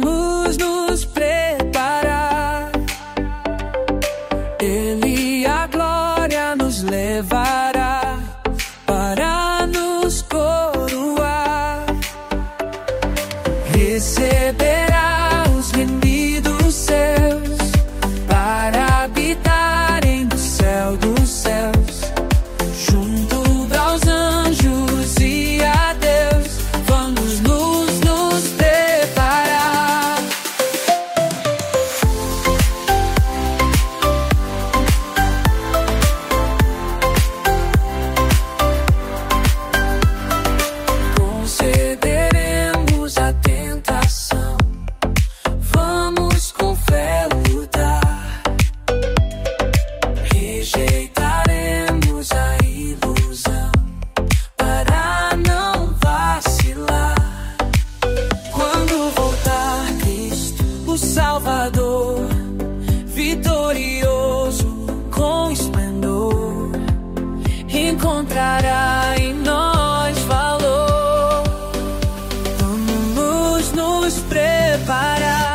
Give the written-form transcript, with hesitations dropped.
vamos nos preparar. Ele a glória nos levará para nos coroar. Receberá os remidos seus para habitarem no céu dos céus, junto aos anjos e a Deus. Vamos nos preparar. Concederemos a tentação, vamos com fé lutar. Rejeitaremos a ilusão para não vacilar. Quando voltar Cristo, o Salvador, vitorioso com esplendor, encontrará em nós valor. Vamos nos preparar.